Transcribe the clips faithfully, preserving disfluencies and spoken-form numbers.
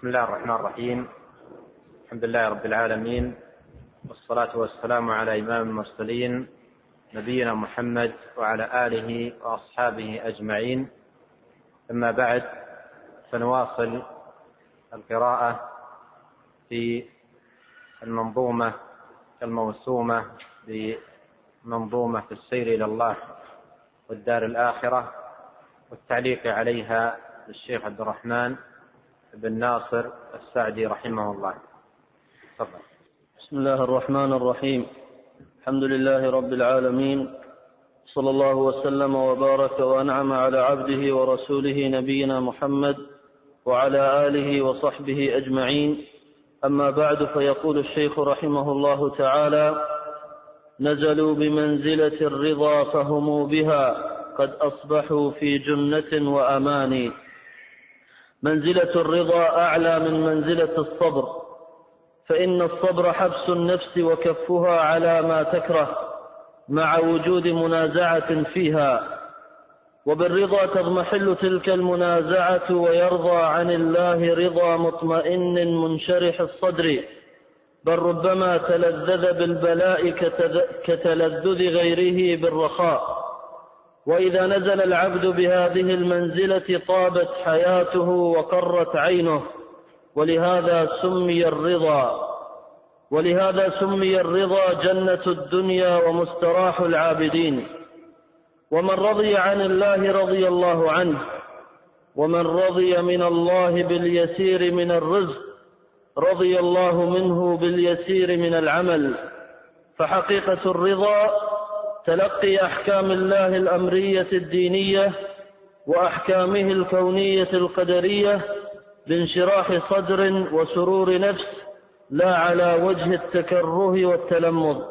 بسم الله الرحمن الرحيم. الحمد لله رب العالمين، والصلاة والسلام على إمام المرسلين نبينا محمد وعلى آله وأصحابه أجمعين. أما بعد، فنواصل القراءة في المنظومة الموسومة بمنظومة في السير إلى الله والدار الآخرة، والتعليق عليها للشيخ عبد الرحمن بن ناصر السعدي رحمه الله. تفضل. بسم الله الرحمن الرحيم. الحمد لله رب العالمين، صلى الله وسلم وبارك وأنعم على عبده ورسوله نبينا محمد وعلى آله وصحبه أجمعين. أما بعد، فيقول الشيخ رحمه الله تعالى: نزلوا بمنزلة الرضا فهموا بها، قد أصبحوا في جنة وأمان. منزلة الرضا أعلى من منزلة الصبر، فإن الصبر حبس النفس وكفها على ما تكره مع وجود منازعة فيها، وبالرضا تضمحل تلك المنازعة ويرضى عن الله رضا مطمئن منشرح الصدر، بل ربما تلذذ بالبلاء كتلذذ غيره بالرخاء. وإذا نزل العبد بهذه المنزلة طابت حياته وقرت عينه، ولهذا سمي الرضا ولهذا سمي الرضا جنة الدنيا ومستراح العابدين. ومن رضي عن الله رضي الله عنه، ومن رضي من الله باليسير من الرزق رضي الله منه باليسير من العمل. فحقيقة الرضا تلقي أحكام الله الأمرية الدينية وأحكامه الكونية القدرية بانشراح صدر وسرور نفس، لا على وجه التكره والتلمذ.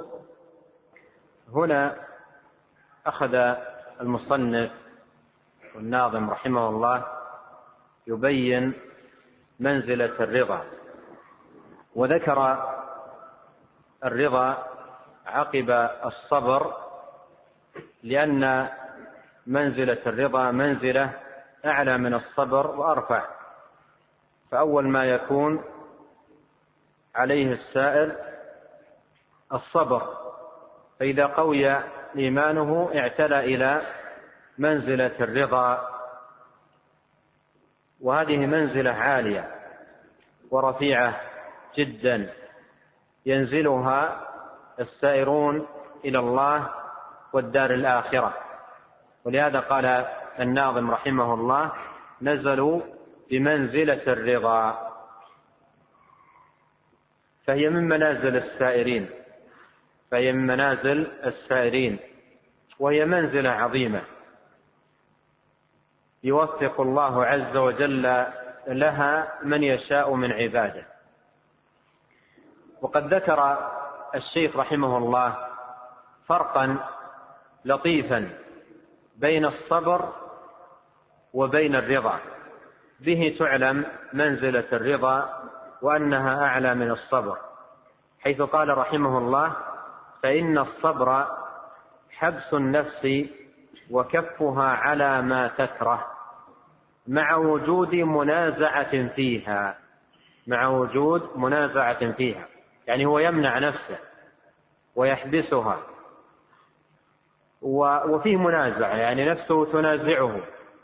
هنا أخذ المصنف والناظم رحمه الله يبين منزلة الرضا، وذكر الرضا عقب الصبر، لأن منزلة الرضا منزلة أعلى من الصبر وأرفع. فأول ما يكون عليه السائل الصبر، فإذا قوي إيمانه اعتلى إلى منزلة الرضا، وهذه منزلة عالية ورفيعة جدا ينزلها السائرون إلى الله والدار الآخرة. ولهذا قال الناظم رحمه الله: نزلوا بمنزلة الرضا، فهي من منازل السائرين فهي من منازل السائرين وهي منزلة عظيمة يوفق الله عز وجل لها من يشاء من عباده. وقد ذكر الشيخ رحمه الله فرقا لطيفا بين الصبر وبين الرضا، به تعلم منزلة الرضا وأنها أعلى من الصبر، حيث قال رحمه الله: فإن الصبر حبس النفس وكفها على ما تكره مع وجود منازعة فيها مع وجود منازعة فيها يعني هو يمنع نفسه ويحبسها، وفيه منازعة يعني نفسه تنازعه،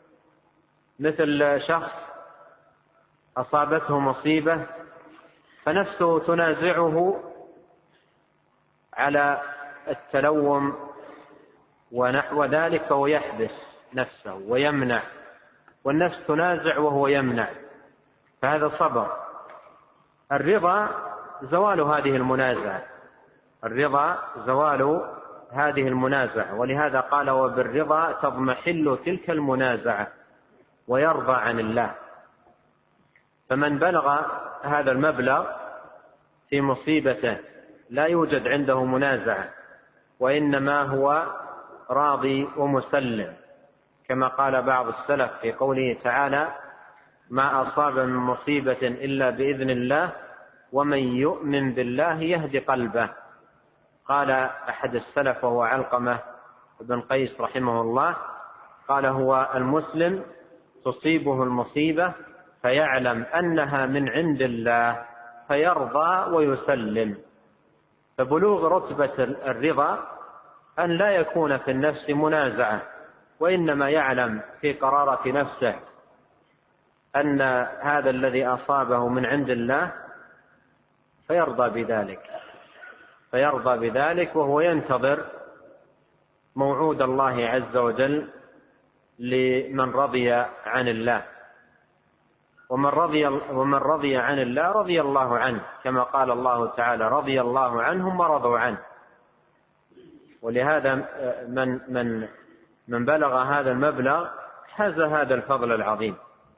مثل شخص أصابته مصيبة فنفسه تنازعه على التلوم ونحو ذلك، ويحبس نفسه ويمنع، والنفس تنازع وهو يمنع، فهذا صبر. الرضا زوال هذه المنازعة الرضا زوال هذه المنازعة ولهذا قال: وبالرضا تضمحل تلك المنازعة ويرضى عن الله. فمن بلغ هذا المبلغ في مصيبته لا يوجد عنده منازعة، وإنما هو راضي ومسلم، كما قال بعض السلف في قوله تعالى: ما أصاب من مصيبة إلا بإذن الله ومن يؤمن بالله يهدي قلبه. قال أحد السلف وهو علقمة بن قيس رحمه الله، قال: هو المسلم تصيبه المصيبة فيعلم أنها من عند الله فيرضى ويسلم. فبلوغ رتبة الرضا أن لا يكون في النفس منازعة، وإنما يعلم في قرارة نفسه أن هذا الذي أصابه من عند الله فيرضى بذلك فيرضى بذلك وهو ينتظر موعود الله عز وجل لمن رضي عن الله. ومن رضي, ومن رضي عن الله رضي الله عنه، كما قال الله تعالى: رضي الله عنهم ورضوا عنه. ولهذا من, من, من بلغ هذا المبلغ حاز هذا الفضل العظيم.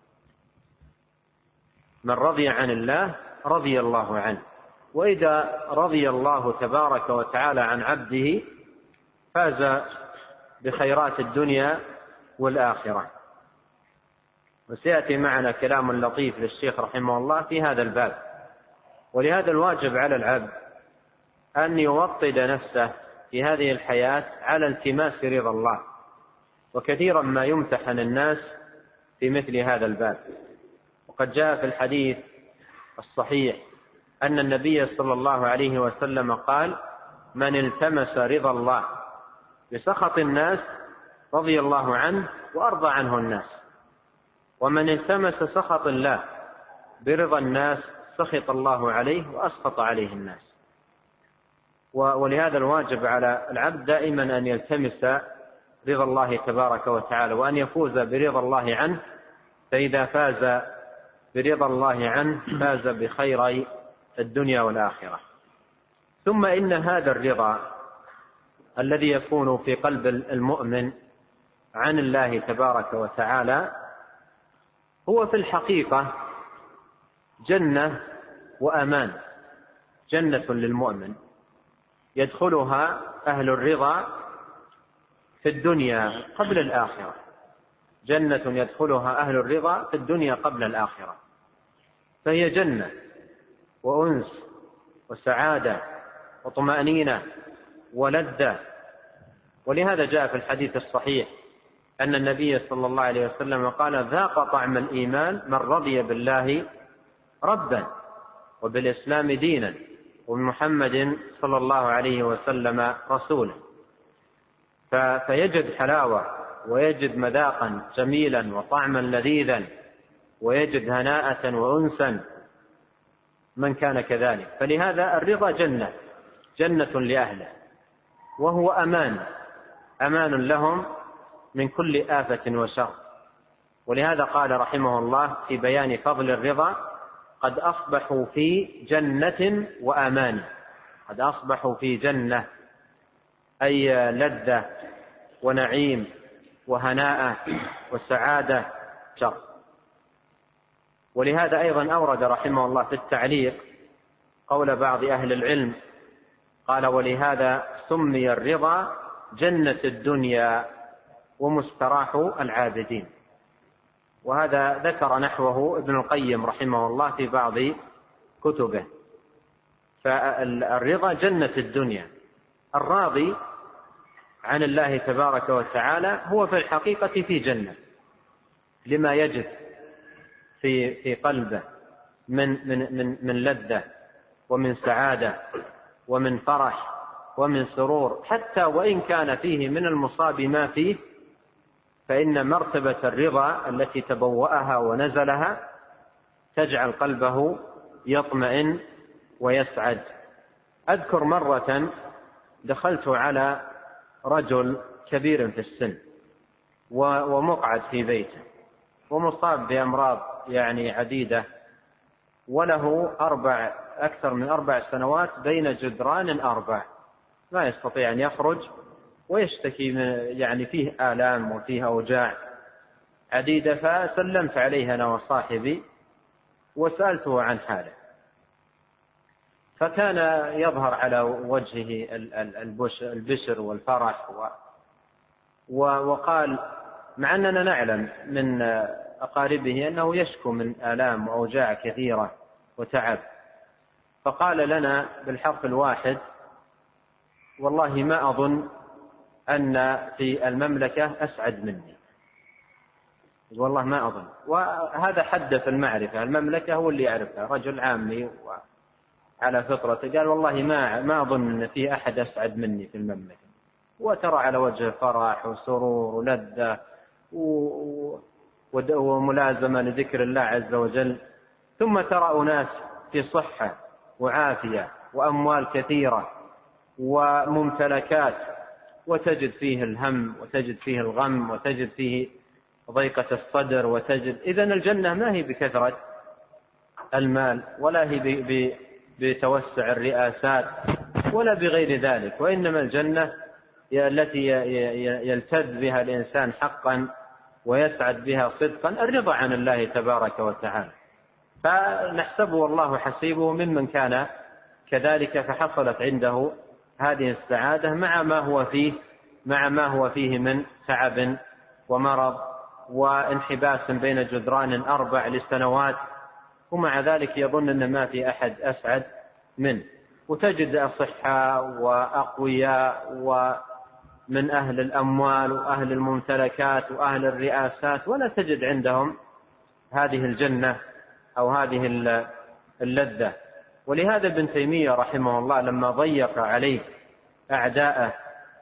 من رضي عن الله رضي الله عنه. وإذا رضي الله تبارك وتعالى عن عبده فاز بخيرات الدنيا والآخرة. وسيأتي معنا كلام لطيف للشيخ رحمه الله في هذا الباب. ولهذا الواجب على العبد أن يوطد نفسه في هذه الحياة على التماس رضا الله. وكثيرا ما يمتحن الناس في مثل هذا الباب. وقد جاء في الحديث الصحيح أن النبي صلى الله عليه وسلم قال: من التمس رضا الله بسخط الناس رضي الله عنه وأرضى عنه الناس، ومن التمس سخط الله برضا الناس سخط الله عليه وأسخط عليه الناس. ولهذا الواجب على العبد دائما أن يلتمس رضا الله تبارك وتعالى وأن يفوز برضا الله عنه، فإذا فاز برضا الله عنه فاز بخير الدنيا والآخرة. ثم إن هذا الرضا الذي يكون في قلب المؤمن عن الله تبارك وتعالى هو في الحقيقة جنة وأمان، جنة للمؤمن يدخلها أهل الرضا في الدنيا قبل الآخرة، جنة يدخلها أهل الرضا في الدنيا قبل الآخرة. فهي جنة وأنس وسعادة وطمأنينة ولذة. ولهذا جاء في الحديث الصحيح أن النبي صلى الله عليه وسلم قال: ذاق طعم الإيمان من رضي بالله ربا وبالإسلام دينا وبمحمد صلى الله عليه وسلم رسولا. فيجد حلاوة ويجد مذاقا جميلا وطعما لذيذا ويجد هناءة وأنسا من كان كذلك. فلهذا الرضا جنة جنة لأهله، وهو أمان أمان لهم من كل آفة وشر. ولهذا قال رحمه الله في بيان فضل الرضا: قد أصبحوا في جنة وأمان. قد أصبحوا في جنة أي لذة ونعيم وهناء وسعادة شر. ولهذا أيضا أورد رحمه الله في التعليق قول بعض أهل العلم قال: ولهذا سمي الرضا جنة الدنيا ومستراح العابدين. وهذا ذكر نحوه ابن القيم رحمه الله في بعض كتبه. فالرضا جنة الدنيا. الراضي عن الله تبارك وتعالى هو في الحقيقة في جنة لما يجد في في قلبه من من من من لذة ومن سعادة ومن فرح ومن سرور، حتى وإن كان فيه من المصاب ما فيه، فإن مرتبة الرضا التي تبوأها ونزلها تجعل قلبه يطمئن ويسعد. أذكر مرة دخلت على رجل كبير في السن ومقعد في بيته ومصاب بأمراض يعني عديدة، وله أربع أكثر من أربع سنوات بين جدران أربع، ما يستطيع أن يخرج ويشتكي يعني فيه آلام وفيه أوجاع عديدة. فسلمت عليه أنا وصاحبي وسألته عن حاله، فكان يظهر على وجهه البشر والفرح، وقال مع أننا نعلم من أقاربه أنه يشكو من آلام وأوجاع كثيرة وتعب، فقال لنا بالحرف الواحد: والله ما أظن أن في المملكة أسعد مني. والله ما أظن. وهذا حد في المعرفة، المملكة هو اللي يعرفها، رجل عامي على فطرته قال والله ما ما أظن أن في أحد أسعد مني في المملكة، وترى على وجه فرح وسرور ولذة وملازمة لذكر الله عز وجل. ثم ترى أناس في صحة وعافية وأموال كثيرة وممتلكات، وتجد فيه الهم وتجد فيه الغم وتجد فيه ضيقة الصدر وتجد. إذن الجنة ما هي بكثرة المال ولا هي بتوسع الرئاسات ولا بغير ذلك، وإنما الجنة التي يلتذ بها الإنسان حقا ويسعد بها صدقا الرضا عن الله تبارك وتعالى. فنحسبه والله حسيبه ممن كان كذلك، فحصلت عنده هذه السعادة مع ما هو فيه مع ما هو فيه من تعب ومرض وانحباس بين جدران أربع لسنوات، ومع ذلك يظن أن ما في أحد أسعد منه. وتجد أصحاء وأقوياء ومن أهل الأموال وأهل الممتلكات وأهل الرئاسات، ولا تجد عندهم هذه الجنة أو هذه اللذة. ولهذا ابن تيمية رحمه الله لما ضيق عليه أعداءه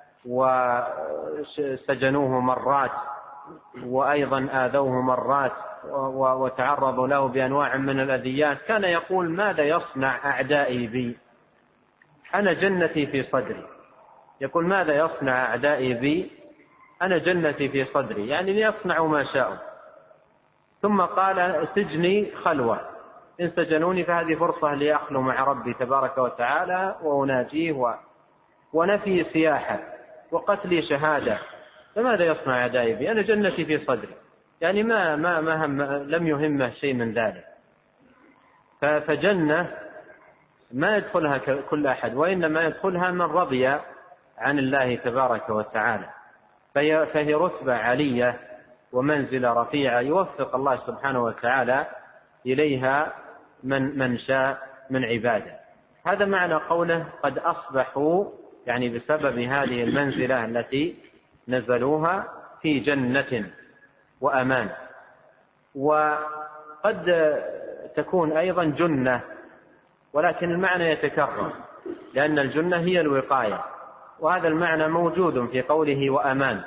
وسجنوه مرات وأيضا آذوه مرات وتعرضوا له بأنواع من الأذيات، كان يقول ماذا يصنع أعدائي بي؟ أنا جنتي في صدري. يقول ماذا يصنع أعدائي بي؟ أنا جنتي في صدري، يعني ليصنعوا ما شاءوا. ثم قال سجني خلوة، إن سجنوني فهذه فرصة لأخلو مع ربي تبارك وتعالى وأناجيه و... ونفي سياحة وقتلي شهادة، فماذا يصنع أعدائي بي؟ أنا جنتي في صدري، يعني ما ما ما هم لم يهمه شيء من ذلك. فجنة ما يدخلها كل أحد، وإنما يدخلها من رضي عن الله تبارك وتعالى، فهي, فهي رتبة علية ومنزلة رفيعة يوفق الله سبحانه وتعالى إليها من من شاء من عباده. هذا معنى قوله قد أصبحوا، يعني بسبب هذه المنزلة التي نزلوها في جنة وأمان. وقد تكون أيضا جنة، ولكن المعنى يتكرر، لأن الجنة هي الوقاية، وهذا المعنى موجود في قوله وأمان.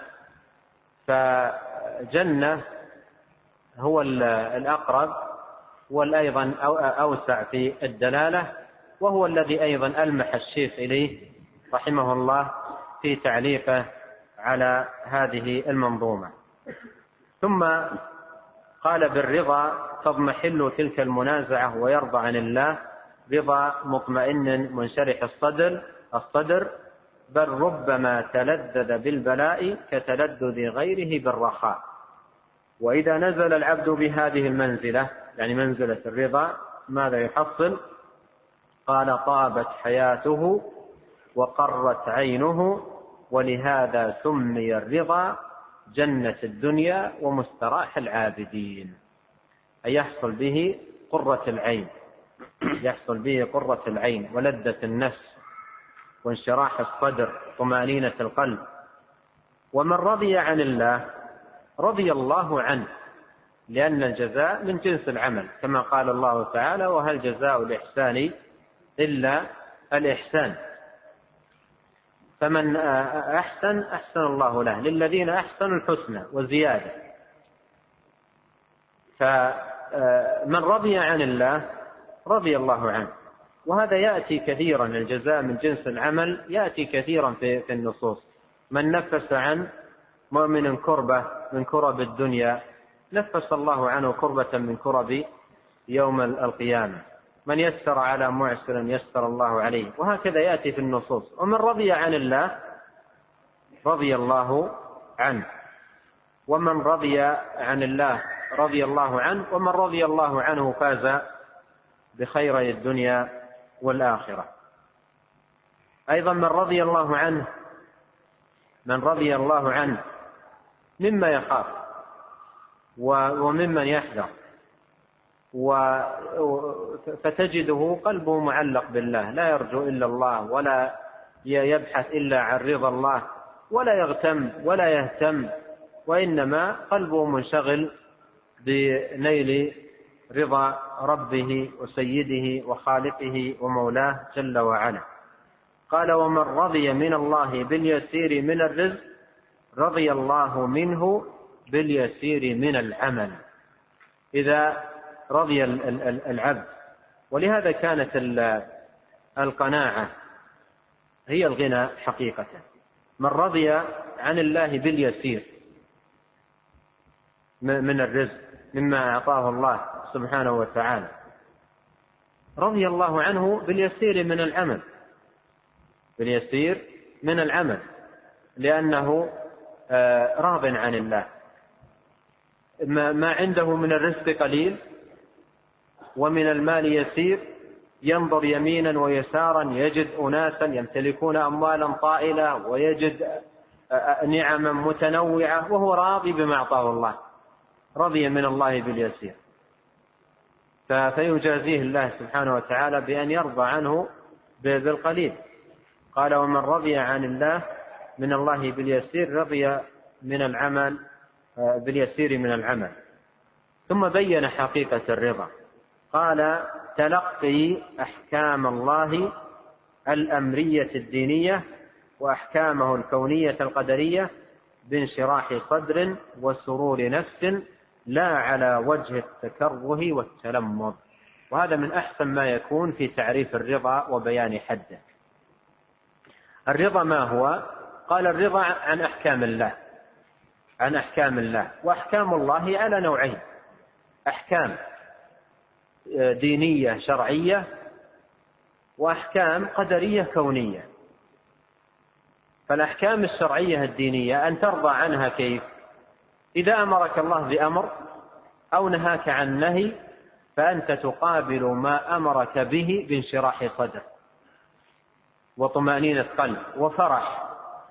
فجنة هو الأقرب والأيضا أوسع في الدلالة، وهو الذي أيضا ألمح الشيخ إليه رحمه الله في تعليقه على هذه المنظومة. ثم قال بالرضا تضمحل تلك المنازعة ويرضى عن الله رضا مطمئن منشرح الصدر الصدر بل ربما تلذذ بالبلاء كتلذذ غيره بالرخاء. وإذا نزل العبد بهذه المنزلة، يعني منزلة الرضا، ماذا يحصل؟ قال طابت حياته وقرت عينه، ولهذا سمي الرضا جنة الدنيا ومستراح العابدين، أي يحصل به قرة العين، يحصل به قرة العين ولذة النفس وانشراح الصدر طمأنينة القلب. ومن رضي عن الله رضي الله عنه، لأن الجزاء من جنس العمل، كما قال الله تعالى وهل جزاء الإحسان إلا الإحسان. فمن أحسن أحسن الله له، للذين أحسنوا الحسنى وزيادة. فمن رضي عن الله رضي الله عنه، وهذا يأتي كثيرا، الجزاء من جنس العمل يأتي كثيرا في النصوص. من نفس عن مؤمن كربة من كرب الدنيا نفس الله عنه كربة من كرب يوم القيامة، من يسر على معسر يسر الله عليه، وهكذا يأتي في النصوص. ومن رضي عن الله رضي الله عنه، ومن رضي عن الله رضي الله عنه، ومن رضي الله عنه فاز بخيري الدنيا والآخرة. أيضا من رضي الله عنه من رضي الله عنه مما يخاف وممن يحذر، فتجده قلبه معلق بالله، لا يرجو إلا الله ولا يبحث إلا عن رضا الله، ولا يغتم ولا يهتم، وإنما قلبه منشغل بنيل رضا ربه وسيده وخالقه ومولاه جل وعلا. قال: ومن رضي من الله باليسير من الرزق رضي الله منه باليسير من العمل. إذا رضي العبد، ولهذا كانت القناعة هي الغنى حقيقة. من رضي عن الله باليسير من الرزق مما أعطاه الله سبحانه وتعالى رضي الله عنه باليسير من العمل، باليسير من العمل، لأنه راض عن الله. ما عنده من الرزق قليل ومن المال يسير، ينظر يمينا ويسارا يجد أناسا يمتلكون أموالا طائلة ويجد نعما متنوعة وهو راضي بما أعطاه الله، رضي من الله باليسير، فيجازيه الله سبحانه وتعالى بأن يرضى عنه بالقليل. قال: ومن رضي عن الله من الله باليسير رضي من العمل باليسير من العمل. ثم بين حقيقة الرضا، قال: تلقي أحكام الله الأمرية الدينية وأحكامه الكونية القدرية بانشراح صدر وسرور نفس، لا على وجه التكره والتلمذ. وهذا من أحسن ما يكون في تعريف الرضا وبيان حده. الرضا ما هو؟ قال: الرضا عن أحكام الله، عن أحكام الله. وأحكام الله على نوعين: أحكام دينية شرعية وأحكام قدرية كونية. فالأحكام الشرعية الدينية أن ترضى عنها كيف؟ إذا أمرك الله بأمر أو نهاك عن نهي فأنت تقابل ما أمرك به بانشراح صدر وطمأنينة قلب وفرح.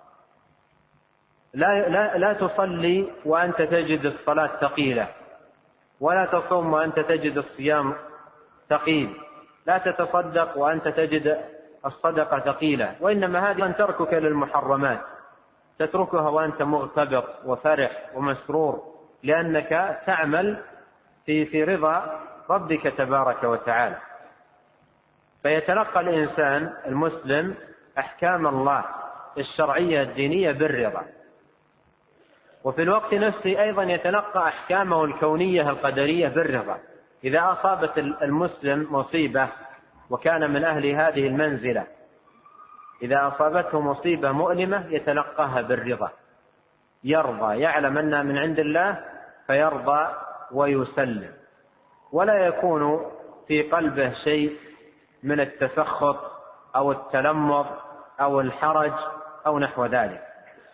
لا, لا, لا تصلي وأنت تجد الصلاة ثقيلة، ولا تصوم وأنت تجد الصيام ثقيل، لا تتصدق وأنت تجد الصدقة ثقيلة، وإنما هذه أن تركك للمحرمات تتركها وأنت مغتبط وفرح ومسرور، لأنك تعمل في في رضا ربك تبارك وتعالى. فيتلقى الإنسان المسلم أحكام الله الشرعية الدينية بالرضا، وفي الوقت نفسه أيضا يتلقى أحكامه الكونية القدرية بالرضا. إذا أصابت المسلم مصيبة وكان من أهل هذه المنزلة، إذا أصابته مصيبة مؤلمة يتلقاها بالرضا، يرضى، يعلم أنها من عند الله فيرضى ويسلم، ولا يكون في قلبه شيء من التسخط أو التلمذ أو الحرج أو نحو ذلك.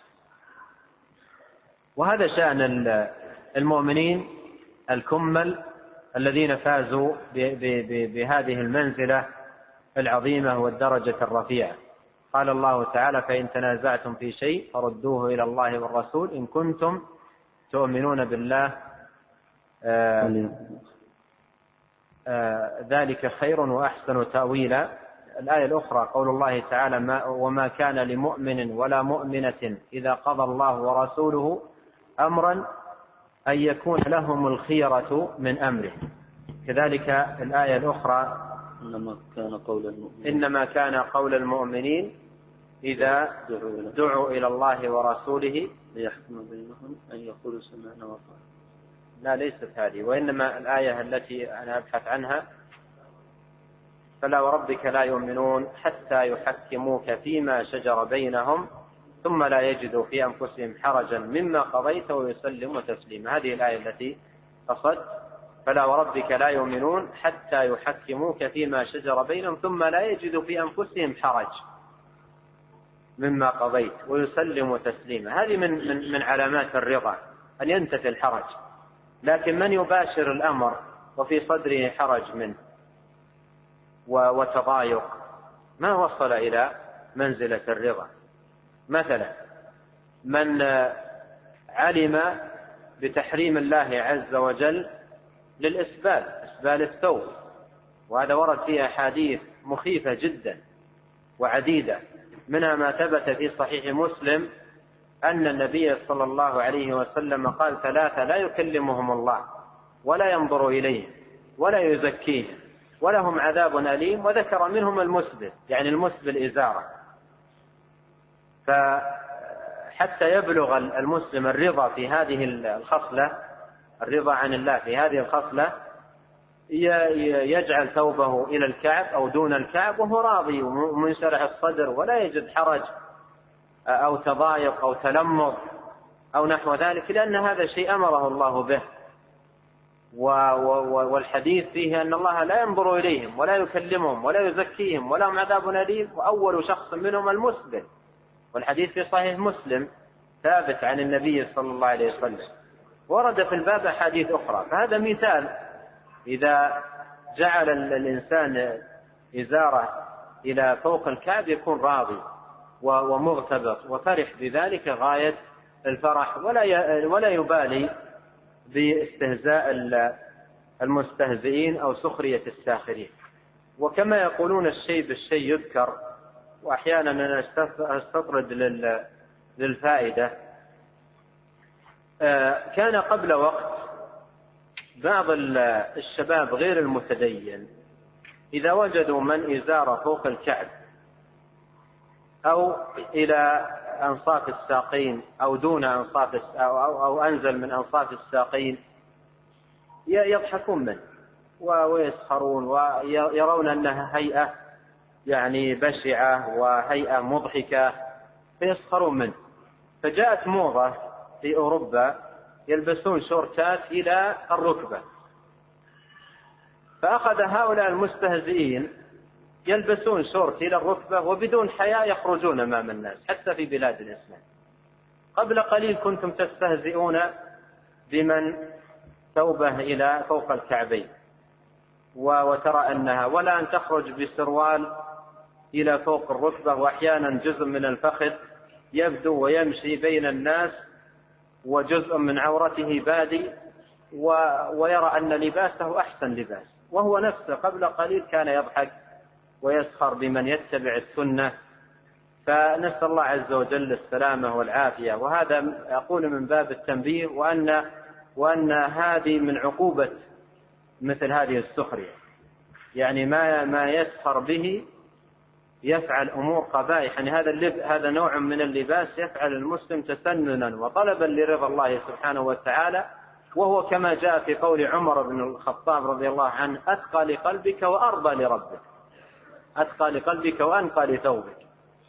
وهذا شأن المؤمنين الكمل الذين فازوا بهذه المنزلة العظيمة والدرجة الرفيعة. قال الله تعالى: فإن تنازعتم في شيء فردوه إلى الله والرسول إن كنتم تؤمنون بالله آه آه ذلك خير وأحسن تأويلا. الآية الأخرى قول الله تعالى: ما وما كان لمؤمن ولا مؤمنة إذا قضى الله ورسوله أمرا أن يكون لهم الخيرة من أمره. كذلك الآية الأخرى: إنما كان قول المؤمنين, إنما كان قول المؤمنين إذا دعوا إلى الله ورسوله ليحكم بينهم أن يقولوا سمعنا وأطعنا. لا، ليست هذه، وإنما الآية التي أنا أبحث عنها: فلا وربك لا يؤمنون حتى يحكموك فيما شجر بينهم ثم لا يجدوا في أنفسهم حرجا مما قضيت ويسلموا تسليما. هذه الآية التي قصدت: فلا وربك لا يؤمنون حتى يحكموك فيما شجر بينهم ثم لا يجدوا في أنفسهم حرج مما قضيت ويسلموا تسليما. هذه من, من, من علامات الرضا أن ينتفي الحرج. لكن من يباشر الأمر وفي صدره حرج منه وتضايق ما وصل إلى منزلة الرضا. مثلا من علم بتحريم الله عز وجل للإسبال، إسبال الثوب، وهذا ورد فيه أحاديث مخيفة جدا وعديدة، منها ما ثبت في صحيح مسلم أن النبي صلى الله عليه وسلم قال: ثلاثة لا يكلمهم الله ولا ينظر إليهم ولا يزكيهم ولهم عذاب أليم. وذكر منهم المسبل، يعني المسبل إزارة. فحتى يبلغ المسلم الرضا في هذه الخصلة، الرضا عن الله في هذه الخصلة، يجعل ثوبه إلى الكعب أو دون الكعب وهو راضي ومنشرح الصدر، ولا يجد حرج أو تضايق أو تلمض أو نحو ذلك، لأن هذا شيء أمره الله به. والحديث فيه أن الله لا ينظر إليهم ولا يكلمهم ولا يزكيهم ولهم عذاب أليم، وأول شخص منهم المسبل. والحديث في صحيح مسلم ثابت عن النبي صلى الله عليه وسلم. ورد في الباب أحاديث أخرى. فهذا مثال، إذا جعل الإنسان إزارة إلى فوق الكعب يكون راضي ومغتبط وفرح بذلك غاية الفرح، ولا يبالي باستهزاء المستهزئين أو سخرية الساخرين. وكما يقولون الشيء بالشيء يذكر، وأحيانا أنا أستطرد للفائدة. كان قبل وقت بعض الشباب غير المتدين إذا وجدوا من إزار فوق الكعب أو إلى أنصاف الساقين أو دون أنصاف أو, أو, أو أنزل من أنصاف الساقين يضحكون منه ويسخرون ويرون أنها هيئة يعني بشعة وهيئة مضحكة فيسخرون منه. فجاءت موضة في أوروبا يلبسون شورتات إلى الركبة، فأخذ هؤلاء المستهزئين يلبسون شورت إلى الركبة وبدون حياء يخرجون أمام الناس حتى في بلاد الإسلام. قبل قليل كنتم تستهزئون بمن ثوبه إلى فوق الكعبين وترى أنها، ولا أن تخرج بسروال إلى فوق الركبة وأحيانا جزء من الفخذ يبدو ويمشي بين الناس وجزء من عورته بادي ويرى أن لباسه أحسن لباس، وهو نفسه قبل قليل كان يضحك ويسخر بمن يتبع السنة. فنسأل الله عز وجل السلامة والعافية. وهذا أقول من باب التنبيه، وأن, وأن هذه من عقوبة مثل هذه السخرية، يعني ما, ما يسخر به يفعل أمور قبائح. يعني هذا, هذا نوع من اللباس يفعل المسلم تسننا وطلبا لرضا الله سبحانه وتعالى، وهو كما جاء في قول عمر بن الخطاب رضي الله عنه: أتقى لقلبك وأرضى لربك، أتقى لقلبك وأنقى لثوبك.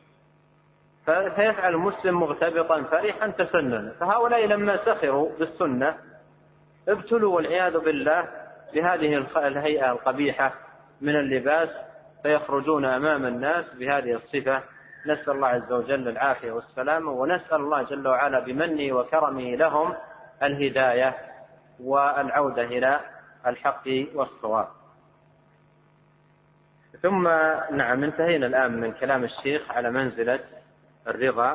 فيفعل المسلم مغتبطا فرحا تسننا. فهؤلاء لما سخروا بالسنة ابتلوا والعياذ بالله بهذه الهيئة القبيحة من اللباس، فيخرجون أمام الناس بهذه الصفة. نسأل الله عز وجل العافية والسلامة، ونسأل الله جل وعلا بمنه وكرمه لهم الهداية والعودة إلى الحق والصواب. ثم نعم انتهينا الآن من كلام الشيخ على منزلة الرضا.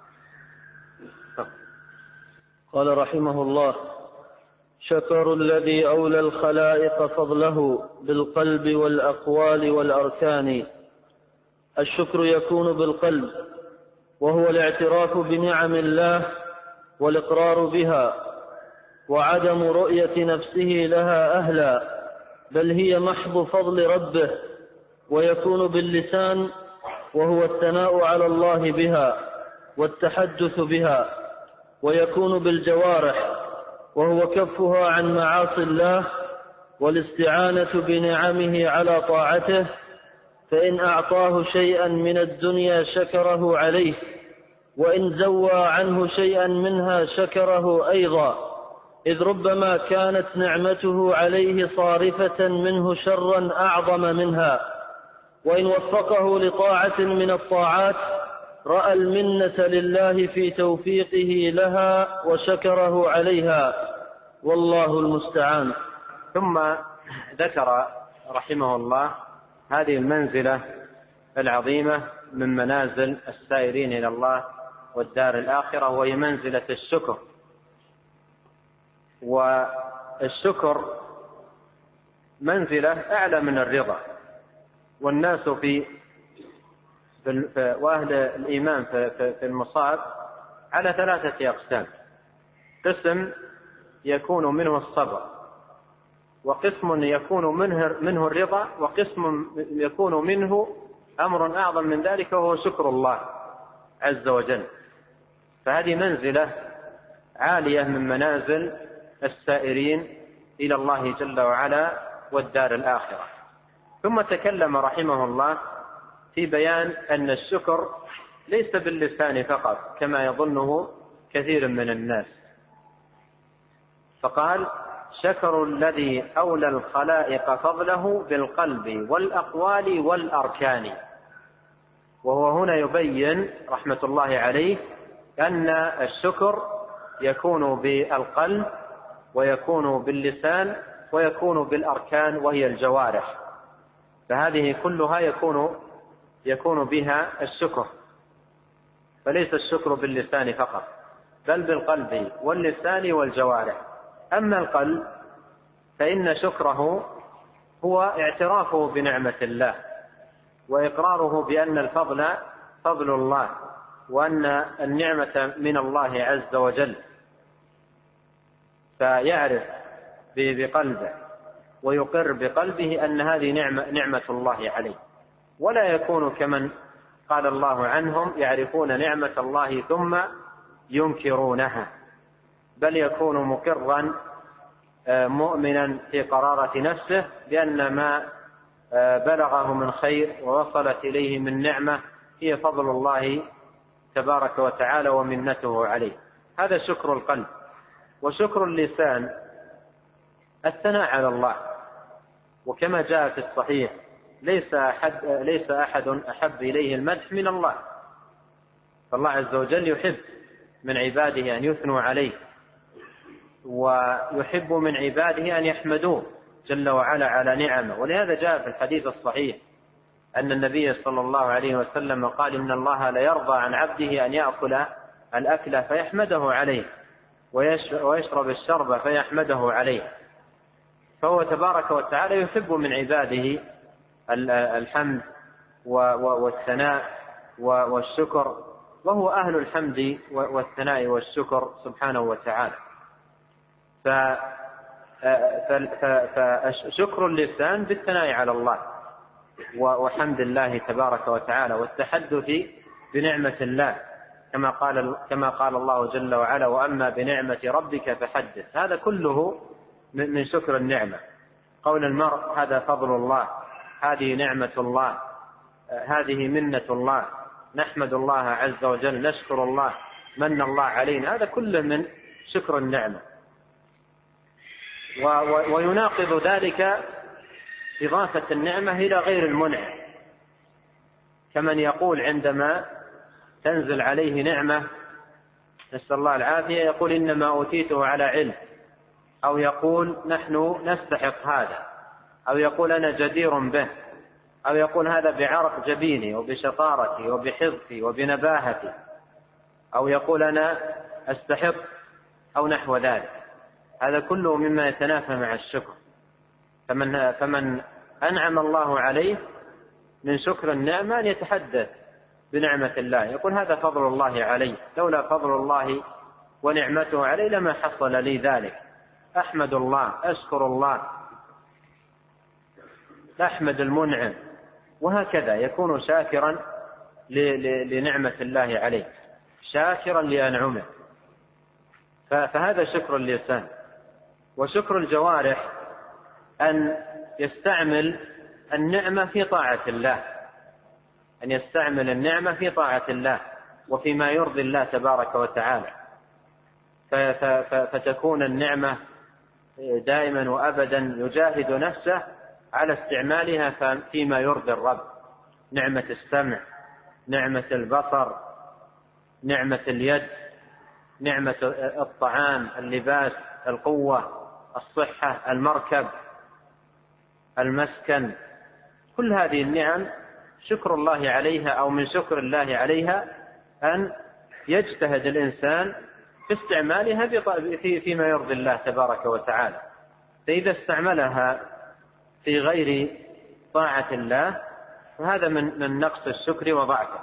قال رحمه الله: شكر الذي أولى الخلائق فضله بالقلب والأقوال والأركان. الشكر يكون بالقلب، وهو الاعتراف بنعم الله والإقرار بها، وعدم رؤية نفسه لها أهلا، بل هي محض فضل ربه. ويكون باللسان، وهو الثناء على الله بها والتحدث بها. ويكون بالجوارح، وهو كفها عن معاصي الله والاستعانة بنعمه على طاعته. فإن أعطاه شيئا من الدنيا شكره عليه، وإن زوى عنه شيئا منها شكره أيضا، إذ ربما كانت نعمته عليه صارفة منه شرا أعظم منها. وإن وفقه لطاعة من الطاعات رأى المنة لله في توفيقه لها وشكره عليها، والله المستعان. ثم ذكر رحمه الله هذه المنزلة العظيمة من منازل السائرين إلى الله والدار الآخرة، وهي منزلة الشكر. والشكر منزلة أعلى من الرضا. والناس في وأهل الإيمان في المصائب على ثلاثة أقسام: قسم يكون منه الصبر وقسم يكون منه, منه الرضا، وقسم يكون منه أمر أعظم من ذلك وهو شكر الله عز وجل. فهذه منزلة عالية من منازل السائرين إلى الله جل وعلا والدار الآخرة. ثم تكلم رحمه الله في بيان أن الشكر ليس باللسان فقط كما يظنه كثير من الناس، فقال: شكر الذي أولى الخلائق فضله بالقلب والأقوال والأركان. وهو هنا يبين رحمة الله عليه أن الشكر يكون بالقلب ويكون باللسان ويكون بالأركان وهي الجوارح، فهذه كلها يكون يكون بها الشكر، فليس الشكر باللسان فقط بل بالقلب واللسان والجوارح. أما القلب فإن شكره هو اعترافه بنعمة الله وإقراره بأن الفضل فضل الله وأن النعمة من الله عز وجل، فيعرف بقلبه ويقر بقلبه أن هذه نعمة, نعمة الله عليه، ولا يكون كمن قال الله عنهم يعرفون نعمة الله ثم ينكرونها، بل يكون مقرا مؤمنا في قرارة نفسه بأن ما بلغه من خير ووصلت إليه من نعمة هي فضل الله تبارك وتعالى ومنته عليه. هذا شكر القلب. وشكر اللسان الثناء على الله، وكما جاء في الصحيح: ليس أحد, ليس أحد أحب إليه المدح من الله، فالله عز وجل يحب من عباده أن يثنوا عليه، ويحب من عباده أن يحمدوه جل وعلا على نعمه. ولهذا جاء في الحديث الصحيح أن النبي صلى الله عليه وسلم قال: إن الله لا يرضى عن عبده أن يأكل الأكل فيحمده عليه ويشرب الشرب فيحمده عليه. فهو تبارك وتعالى يحب من عباده الحمد والثناء والشكر، وهو أهل الحمد والثناء والشكر سبحانه وتعالى. فشكر اللسان بالثناء على الله وحمد الله تبارك وتعالى والتحدث بنعمة الله، كما قال كما قال الله جل وعلا: وأما بنعمة ربك فحدث. هذا كله من شكر النعمة. قول المرء: هذا فضل الله، هذه نعمة الله، هذه منة الله، نحمد الله عز وجل، نشكر الله، من الله علينا، هذا كله من شكر النعمة. ويناقض ذلك إضافة النعمة إلى غير المنعم، كمن يقول عندما تنزل عليه نعمة نسأل الله العافية يقول: إنما أوتيته على علم، أو يقول: نحن نستحق هذا، أو يقول: أنا جدير به، أو يقول: هذا بعرق جبيني وبشطارتي وبحرصي وبنباهتي، أو يقول: أنا أستحق، أو نحو ذلك. هذا كله مما يتنافى مع الشكر. فمن, فمن أنعم الله عليه من شكر النعمة أن يتحدث بنعمة الله، يقول: هذا فضل الله علي، لولا فضل الله ونعمته علي لما حصل لي ذلك، أحمد الله، أشكر الله، أحمد المنعم، وهكذا يكون شاكرا لنعمة الله عليه، شاكرا لأنعمه. فهذا شكر اللسان. وشكر الجوارح أن يستعمل النعمة في طاعة الله، أن يستعمل النعمة في طاعة الله وفيما يرضي الله تبارك وتعالى، فتكون النعمة دائما وأبدا يجاهد نفسه على استعمالها فيما يرضي الرب. نعمة السمع، نعمة البصر، نعمة اليد، نعمة الطعام، اللباس، القوة، الصحة، المركب، المسكن، كل هذه النعم شكر الله عليها، أو من شكر الله عليها أن يجتهد الإنسان في استعمالها فيما يرضي الله تبارك وتعالى. فإذا استعملها في غير طاعة الله فهذا من من نقص الشكر وضعفه.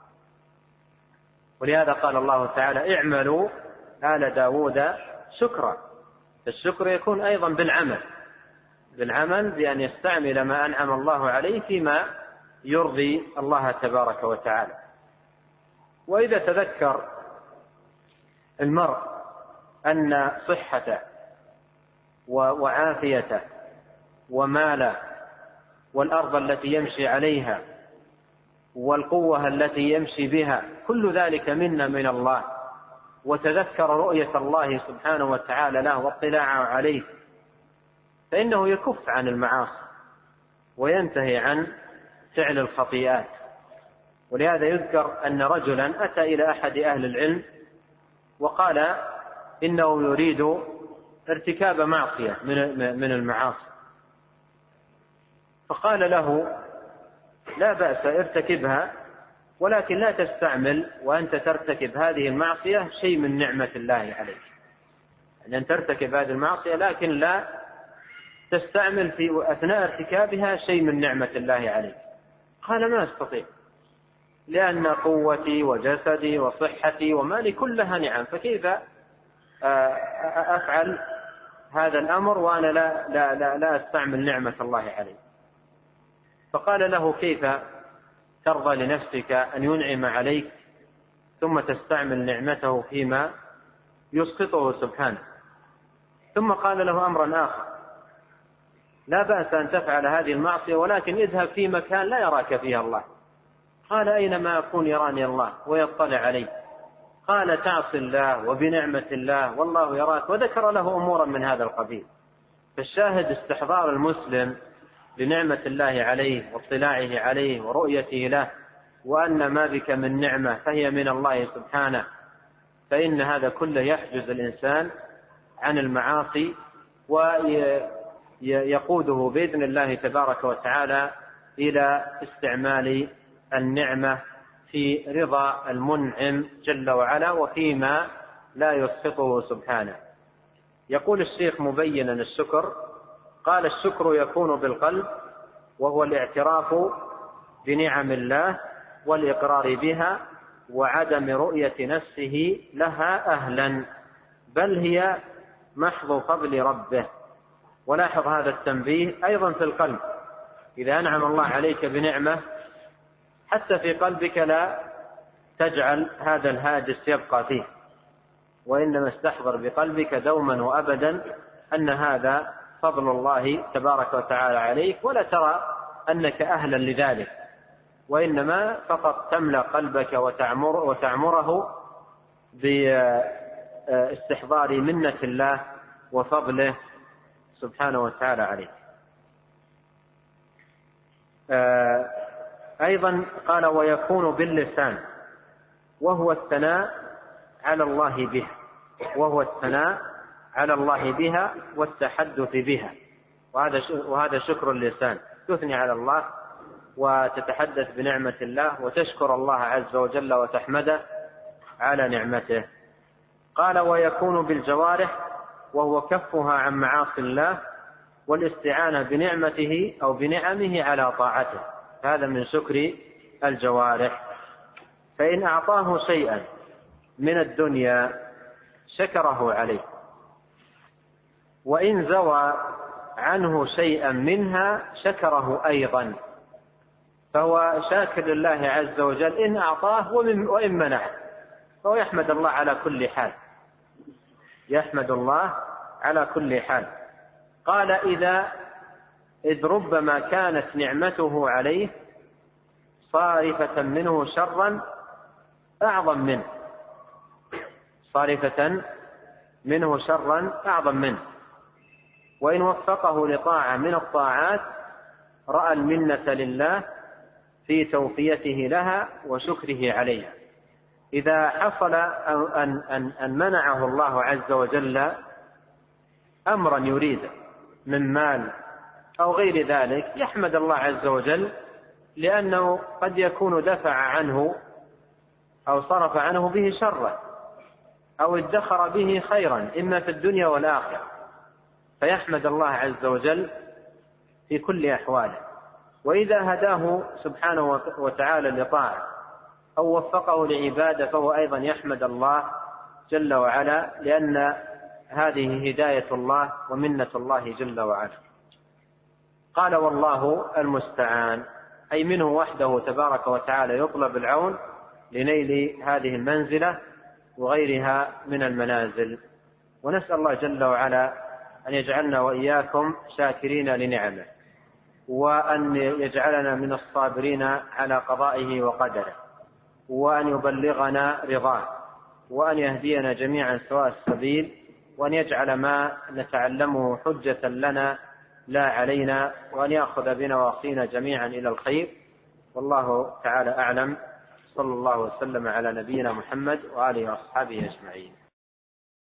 ولهذا قال الله تعالى: اعملوا آل داود شكرا. الشكر يكون أيضا بالعمل، بالعمل بأن يستعمل ما أنعم الله عليه فيما يرضي الله تبارك وتعالى. وإذا تذكر المرء أن صحته وعافيته وماله والأرض التي يمشي عليها والقوة التي يمشي بها كل ذلك منا من الله، وتذكر رؤية الله سبحانه وتعالى له واطلاعه عليه، فإنه يكف عن المعاصي وينتهي عن فعل الخطيئات. ولهذا يذكر أن رجلا أتى إلى أحد أهل العلم وقال إنه يريد ارتكاب معصية من المعاصي، فقال له لا بأس ارتكبها، ولكن لا تستعمل وأنت ترتكب هذه المعصية شيء من نعمة الله عليك، يعني أن ترتكب هذه المعصية لكن لا تستعمل في أثناء ارتكابها شيء من نعمة الله عليك. قال ما أستطيع، لأن قوتي وجسدي وصحتي ومالي كلها نعم، فكيف أفعل هذا الأمر وأنا لا, لا, لا, لا أستعمل نعمة الله علي؟ فقال له كيف ترضى لنفسك أن ينعم عليك ثم تستعمل نعمته فيما يسقطه سبحانه؟ ثم قال له أمرا آخر، لا بأس أن تفعل هذه المعصية ولكن اذهب في مكان لا يراك فيها الله. قال أينما أكون يراني الله ويطلع علي؟ قال تعصي الله وبنعمة الله والله يراك، وذكر له أمورا من هذا القبيل. فالشاهد استحضار المسلم لنعمة الله عليه واطلاعه عليه ورؤيته له، وأن ما بك من نعمة فهي من الله سبحانه، فإن هذا كله يحجز الإنسان عن المعاصي ويقوده بإذن الله تبارك وتعالى إلى استعمال النعمة في رضا المنعم جل وعلا وفيما لا يسخطه سبحانه. يقول الشيخ مبينا الشكر، قال الشكر يكون بالقلب، وهو الاعتراف بنعم الله والإقرار بها وعدم رؤية نفسه لها أهلا، بل هي محض فضل ربه. ولاحظ هذا التنبيه أيضا في القلب، إذا أنعم الله عليك بنعمة حتى في قلبك لا تجعل هذا الهاجس يبقى فيه، وإنما استحضر بقلبك دوما وأبدا أن هذا فضل الله تبارك وتعالى عليك، ولا ترى أنك أهلا لذلك، وإنما فقط تملأ قلبك وتعمر وتعمره باستحضار منة الله وفضله سبحانه وتعالى عليك. أيضا قال ويكون باللسان، وهو الثناء على الله بها وهو الثناء على الله بها والتحدث بها، وهذا وهذا شكر اللسان، تثني على الله وتتحدث بنعمة الله وتشكر الله عز وجل وتحمده على نعمته. قال ويكون بالجوارح، وهو كفها عن معاصي الله والاستعانة بنعمته أو بنعمه على طاعته، هذا من شكر الجوارح. فإن أعطاه شيئا من الدنيا شكره عليه، وإن زوى عنه شيئا منها شكره أيضا، فهو شاكر لله عز وجل إن أعطاه وإن منعه، فهو يحمد الله على كل حال، يحمد الله على كل حال. قال إذا إذ ربما كانت نعمته عليه صارفة منه شرا أعظم منه صارفة منه شرا أعظم منه وإن وفقه لطاعة من الطاعات رأى المنة لله في توفيته لها وشكره عليها. إذا حصل أن, أن, أن منعه الله عز وجل أمرا يريده من مال أو غير ذلك يحمد الله عز وجل، لأنه قد يكون دفع عنه أو صرف عنه به شرا أو ادخر به خيرا إما في الدنيا والآخرة، فيحمد الله عز وجل في كل أحواله. وإذا هداه سبحانه وتعالى لطاعة أو وفقه لعبادة فهو أيضا يحمد الله جل وعلا، لأن هذه هداية الله ومنة الله جل وعلا. قال والله المستعان، أي منه وحده تبارك وتعالى يطلب العون لنيل هذه المنزلة وغيرها من المنازل. ونسأل الله جل وعلا أن يجعلنا وإياكم شاكرين لنعمه، وأن يجعلنا من الصابرين على قضائه وقدره، وأن يبلغنا رضاه، وأن يهدينا جميعا سواء السبيل، وأن يجعل ما نتعلمه حجة لنا لا علينا، وأن يأخذ بنواصينا جميعا إلى الخير. والله تعالى أعلم. صلى الله وسلم على نبينا محمد وآله وأصحابه أجمعين.